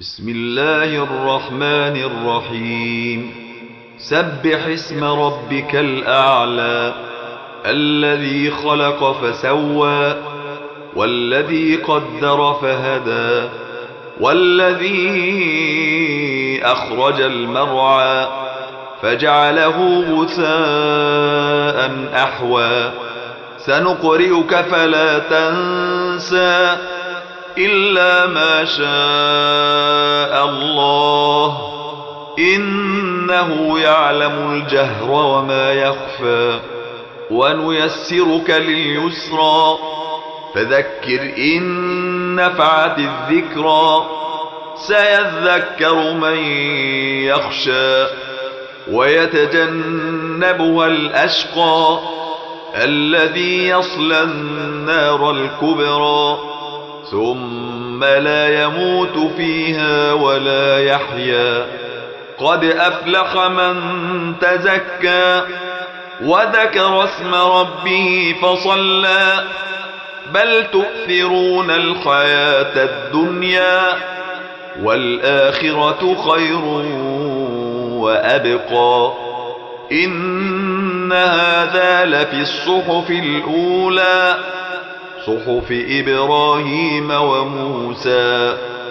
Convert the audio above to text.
بسم الله الرحمن الرحيم سبح اسم ربك الأعلى الذي خلق فسوى والذي قدر فهدى والذي أخرج المرعى فجعله غثاء أحوى سنقرئك فلا تنسى إلا ما شاء الله إنه يعلم الجهر وما يخفى ونيسرك لليسرى فذكر إن نفعت الذكرى سيذكر من يخشى ويتجنبها الأشقى الذي يصلى النار الكبرى ثم لا يموت فيها ولا يحيا قد أفلح من تزكى وذكر اسم ربه فصلى بل تؤثرون الحياة الدنيا والآخرة خير وأبقى إن هذا لفي الصحف الأولى صحف إبراهيم وموسى